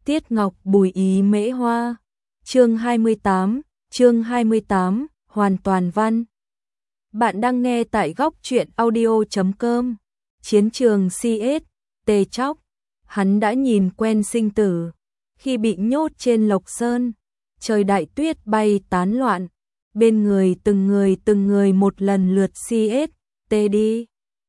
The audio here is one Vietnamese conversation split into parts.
Tiết Ngọc Bùi Ý Mễ Hoa. Chương 28, hoàn toàn văn. Bạn đang nghe tại góc truyện audio.com. Chiến trường CS, Tê Chóc. Hắn đã nhìn quen sinh tử. Khi bị nhốt trên Lộc Sơn, trời đại tuyết bay tán loạn, bên người từng người một lần lượt CS, Tê đi.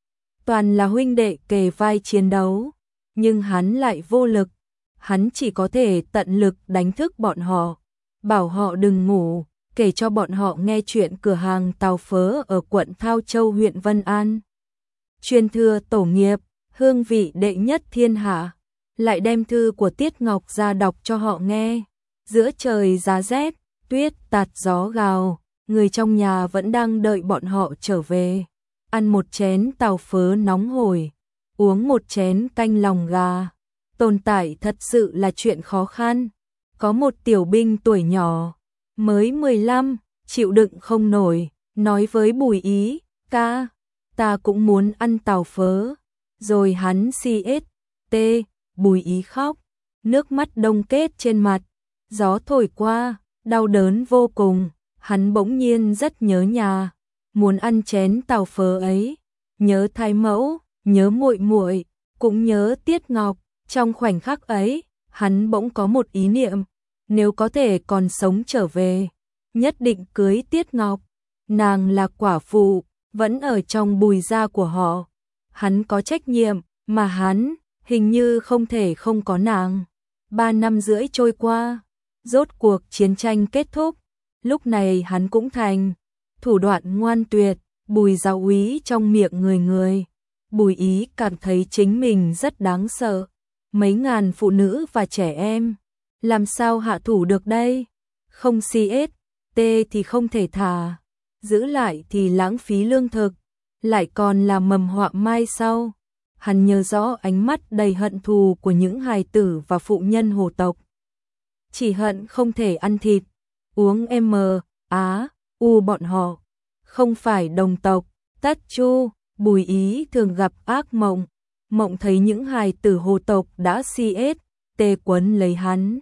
Toàn là huynh đệ kề vai chiến đấu, nhưng hắn lại vô lực. Hắn chỉ có thể tận lực đánh thức bọn họ, bảo họ đừng ngủ, kể cho bọn họ nghe chuyện cửa hàng tàu phớ ở quận Thao Châu huyện Vân An. Truyền thừa tổ nghiệp, hương vị đệ nhất thiên hạ, lại đem thư của Tiết Ngọc ra đọc cho họ nghe. Giữa trời giá rét, tuyết tạt gió gào, người trong nhà vẫn đang đợi bọn họ trở về. Ăn một chén tàu phớ nóng hổi, uống một chén canh lòng gà. Tồn tại thật sự là chuyện khó khăn. Có một tiểu binh tuổi nhỏ, mới 15, chịu đựng không nổi, nói với Bùi Ý, ca, ta cũng muốn ăn tàu phớ. Rồi hắn CST, Bùi Ý khóc, nước mắt đông kết trên mặt, gió thổi qua, đau đớn vô cùng, hắn bỗng nhiên rất nhớ nhà, muốn ăn chén tàu phớ ấy, nhớ thái mẫu, nhớ muội muội, cũng nhớ Tiết Ngọc. Trong khoảnh khắc ấy, hắn bỗng có một ý niệm, nếu có thể còn sống trở về, nhất định cưới Tiết Ngọc. Nàng là quả phụ, vẫn ở trong Bùi gia của họ. Hắn có trách nhiệm, mà hắn hình như không thể không có nàng. 3 năm rưỡi trôi qua, rốt cuộc chiến tranh kết thúc. Lúc này hắn cũng thành thủ đoạn ngoan tuyệt, Bùi giáo úy trong miệng người. Bùi Ý cảm thấy chính mình rất đáng sợ. Mấy ngàn phụ nữ và trẻ em, làm sao hạ thủ được đây? Không CST thì không thể thả, giữ lại thì lãng phí lương thực, lại còn là mầm họa mai sau. Hắn nhớ rõ ánh mắt đầy hận thù của những hài tử và phụ nhân hồ tộc. Chỉ hận không thể ăn thịt, uống U bọn họ, không phải đồng tộc. Tất Chu, Bùi Ý thường gặp ác mộng. Mộng thấy những hài tử hồ tộc đã CST quấn lấy hắn.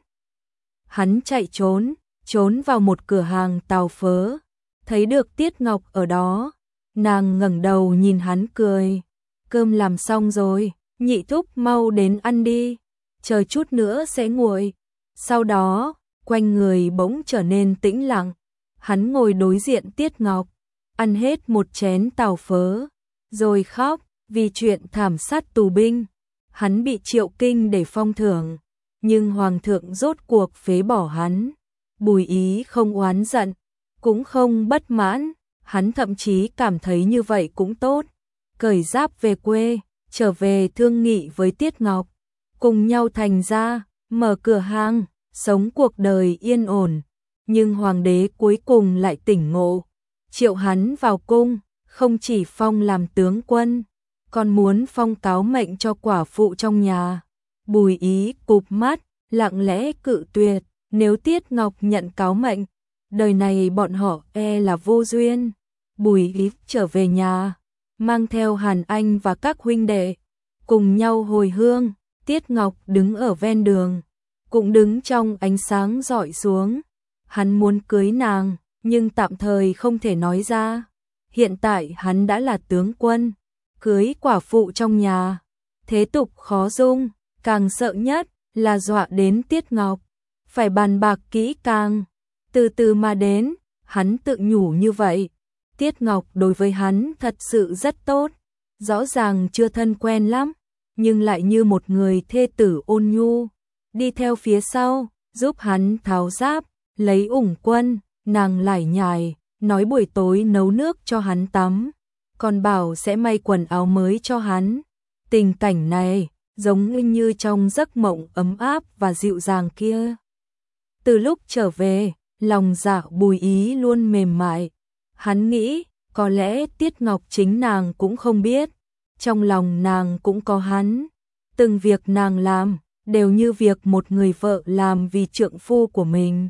Hắn chạy trốn vào một cửa hàng tàu phớ, thấy được Tiết Ngọc ở đó. Nàng ngẩng đầu nhìn hắn cười, cơm làm xong rồi, nhị thúc mau đến ăn đi, chờ chút nữa sẽ nguội. Sau đó, quanh người bỗng trở nên tĩnh lặng, hắn ngồi đối diện Tiết Ngọc, ăn hết một chén tàu phớ, rồi khóc. Vì chuyện thảm sát tù binh, hắn bị Triệu Kinh để phong thưởng, nhưng Hoàng thượng rốt cuộc phế bỏ hắn. Bùi Ý không oán giận, cũng không bất mãn, hắn thậm chí cảm thấy như vậy cũng tốt. Cởi giáp về quê, trở về thương nghị với Tiết Ngọc, cùng nhau thành ra, mở cửa hàng, sống cuộc đời yên ổn. Nhưng Hoàng đế cuối cùng lại tỉnh ngộ, triệu hắn vào cung, không chỉ phong làm tướng quân, còn muốn phong cáo mệnh cho quả phụ trong nhà. Bùi Ý cụp mắt, lặng lẽ cự tuyệt, nếu Tiết Ngọc nhận cáo mệnh, đời này bọn họ là vô duyên. Bùi Ý trở về nhà, mang theo Hàn Anh và các huynh đệ, cùng nhau hồi hương. Tiết Ngọc đứng ở ven đường, cũng đứng trong ánh sáng rọi xuống. Hắn muốn cưới nàng, nhưng tạm thời không thể nói ra. Hiện tại hắn đã là tướng quân, cưới quả phụ trong nhà, thế tục khó dung, càng sợ nhất là dọa đến Tiết Ngọc, phải bàn bạc kỹ càng, từ từ mà đến, hắn tự nhủ như vậy. Tiết Ngọc đối với hắn thật sự rất tốt, rõ ràng chưa thân quen lắm, nhưng lại như một người thê tử ôn nhu, đi theo phía sau, giúp hắn tháo giáp, lấy ủng quân. Nàng lải nhải, nói buổi tối nấu nước cho hắn tắm, còn bảo sẽ may quần áo mới cho hắn. Tình cảnh này giống như trong giấc mộng ấm áp và dịu dàng kia. Từ lúc trở về, lòng dạ Bùi Ý luôn mềm mại. Hắn nghĩ, có lẽ Tiết Ngọc chính nàng cũng không biết, trong lòng nàng cũng có hắn. Từng việc nàng làm, đều như việc một người vợ làm vì trượng phu của mình.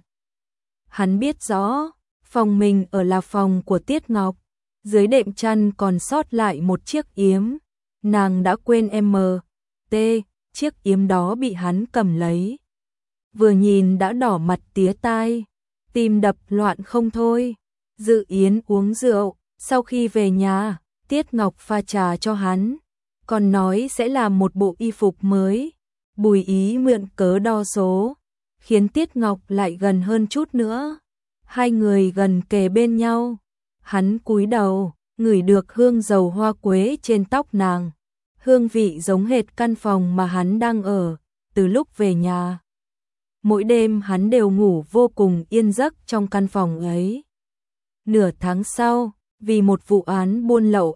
Hắn biết rõ, phòng mình ở là phòng của Tiết Ngọc, dưới đệm chăn còn sót lại một chiếc yếm. Nàng đã quên chiếc yếm đó bị hắn cầm lấy. vừa nhìn đã đỏ mặt tía tai, tim đập loạn không thôi. Dự Yến uống rượu, sau khi về nhà, Tiết Ngọc pha trà cho hắn, còn nói sẽ làm một bộ y phục mới. Bùi Ý mượn cớ đo số, khiến Tiết Ngọc lại gần hơn chút nữa. Hai người gần kề bên nhau, hắn cúi đầu, ngửi được hương dầu hoa quế trên tóc nàng. Hương vị giống hệt căn phòng mà hắn đang ở, từ lúc về nhà. Mỗi đêm hắn đều ngủ vô cùng yên giấc trong căn phòng ấy. Nửa tháng sau, vì một vụ án buôn lậu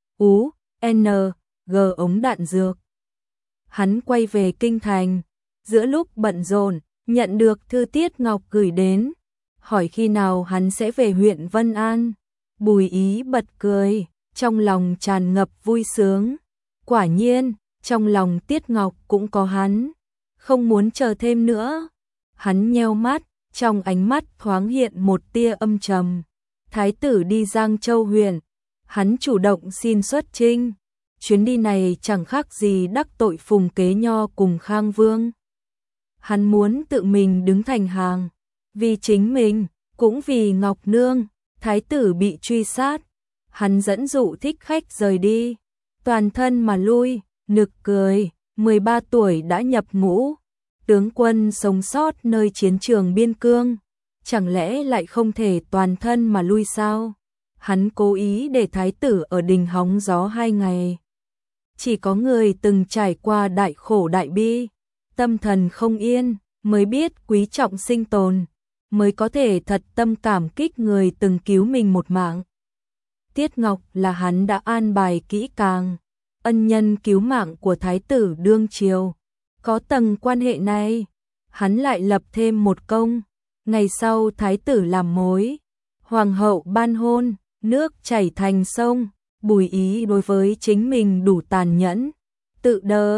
S.U.N.G ống đạn dược, hắn quay về kinh thành. Giữa lúc bận rộn, nhận được thư Tiết Ngọc gửi đến, hỏi khi nào hắn sẽ về huyện Vân An. Bùi Ý bật cười, trong lòng tràn ngập vui sướng. Quả nhiên, trong lòng Tiết Ngọc cũng có hắn, không muốn chờ thêm nữa. Hắn nheo mắt, trong ánh mắt thoáng hiện một tia âm trầm. Thái tử đi Giang Châu huyện, hắn chủ động xin xuất chinh. Chuyến đi này chẳng khác gì đắc tội Phùng Kế Nho cùng Khang Vương. Hắn muốn tự mình đứng thành hàng, vì chính mình, cũng vì Ngọc Nương. Thái tử bị truy sát, hắn dẫn dụ thích khách rời đi, toàn thân mà lui, nực cười, 13 tuổi đã nhập ngũ, tướng quân sống sót nơi chiến trường biên cương, chẳng lẽ lại không thể toàn thân mà lui sao? Hắn cố ý để thái tử ở đình hóng gió 2 ngày. Chỉ có người từng trải qua đại khổ đại bi, tâm thần không yên, mới biết quý trọng sinh tồn, mới có thể thật tâm cảm kích người từng cứu mình một mạng. Tiết Ngọc là hắn đã an bài kỹ càng, ân nhân cứu mạng của thái tử đương triều. Có tầng quan hệ này, hắn lại lập thêm một công. Ngày sau thái tử làm mối, hoàng hậu ban hôn, nước chảy thành sông. Bùi Ý đối với chính mình đủ tàn nhẫn, tự đơ,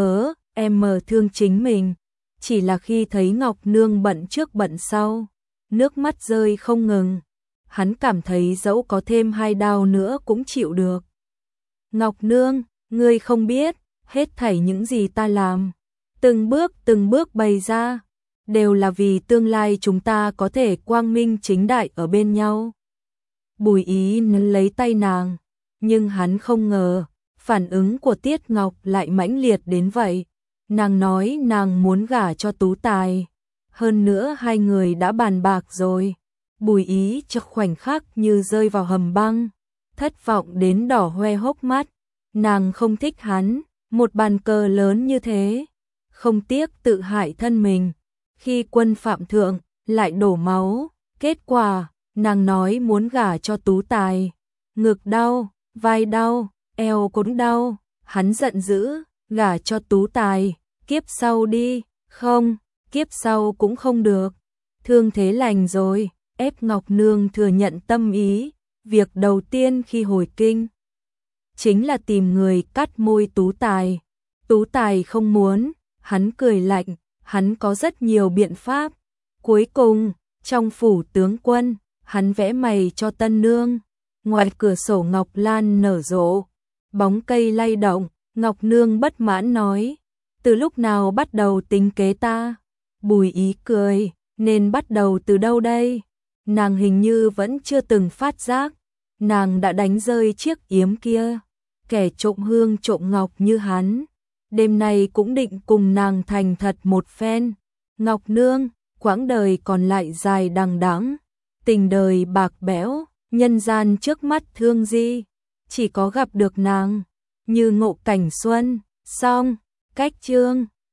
em thương chính mình. Chỉ là khi thấy Ngọc Nương bận trước bận sau, nước mắt rơi không ngừng. Hắn cảm thấy dẫu có thêm 2 đao nữa cũng chịu được. Ngọc Nương, ngươi không biết, hết thảy những gì ta làm, từng bước bày ra, đều là vì tương lai chúng ta có thể quang minh chính đại ở bên nhau. Bùi Ý nắm lấy tay nàng, nhưng hắn không ngờ, phản ứng của Tiết Ngọc lại mãnh liệt đến vậy. Nàng nói nàng muốn gả cho Tú Tài, hơn nữa hai người đã bàn bạc rồi. Bùi Ý trong khoảnh khắc như rơi vào hầm băng, thất vọng đến đỏ hoe hốc mắt. Nàng không thích hắn, một bàn cờ lớn như thế, không tiếc tự hại thân mình. Khi quân phạm thượng, lại đổ máu, kết quả, nàng nói muốn gả cho Tú Tài. Ngực đau, vai đau, eo cũng đau, hắn giận dữ, gả cho Tú Tài, kiếp sau đi, không, kiếp sau cũng không được. Thương thế lành rồi, ép Ngọc Nương thừa nhận tâm ý, việc đầu tiên khi hồi kinh chính là tìm người cắt môi Tú Tài. Tú Tài không muốn, hắn cười lạnh, hắn có rất nhiều biện pháp. Cuối cùng, trong phủ tướng quân, hắn vẽ mày cho tân nương. Ngoài cửa sổ ngọc lan nở rộ, bóng cây lay động, Ngọc Nương bất mãn nói, từ lúc nào bắt đầu tính kế ta? Bùi Ý cười, nên bắt đầu từ đâu đây? Nàng hình như vẫn chưa từng phát giác, nàng đã đánh rơi chiếc yếm kia. Kẻ trộm hương trộm ngọc như hắn, đêm nay cũng định cùng nàng thành thật một phen. Ngọc Nương, quãng đời còn lại dài đằng đẵng, tình đời bạc bẽo, nhân gian trước mắt thương gì, chỉ có gặp được nàng, như ngộ cảnh xuân. Xong, cách chương.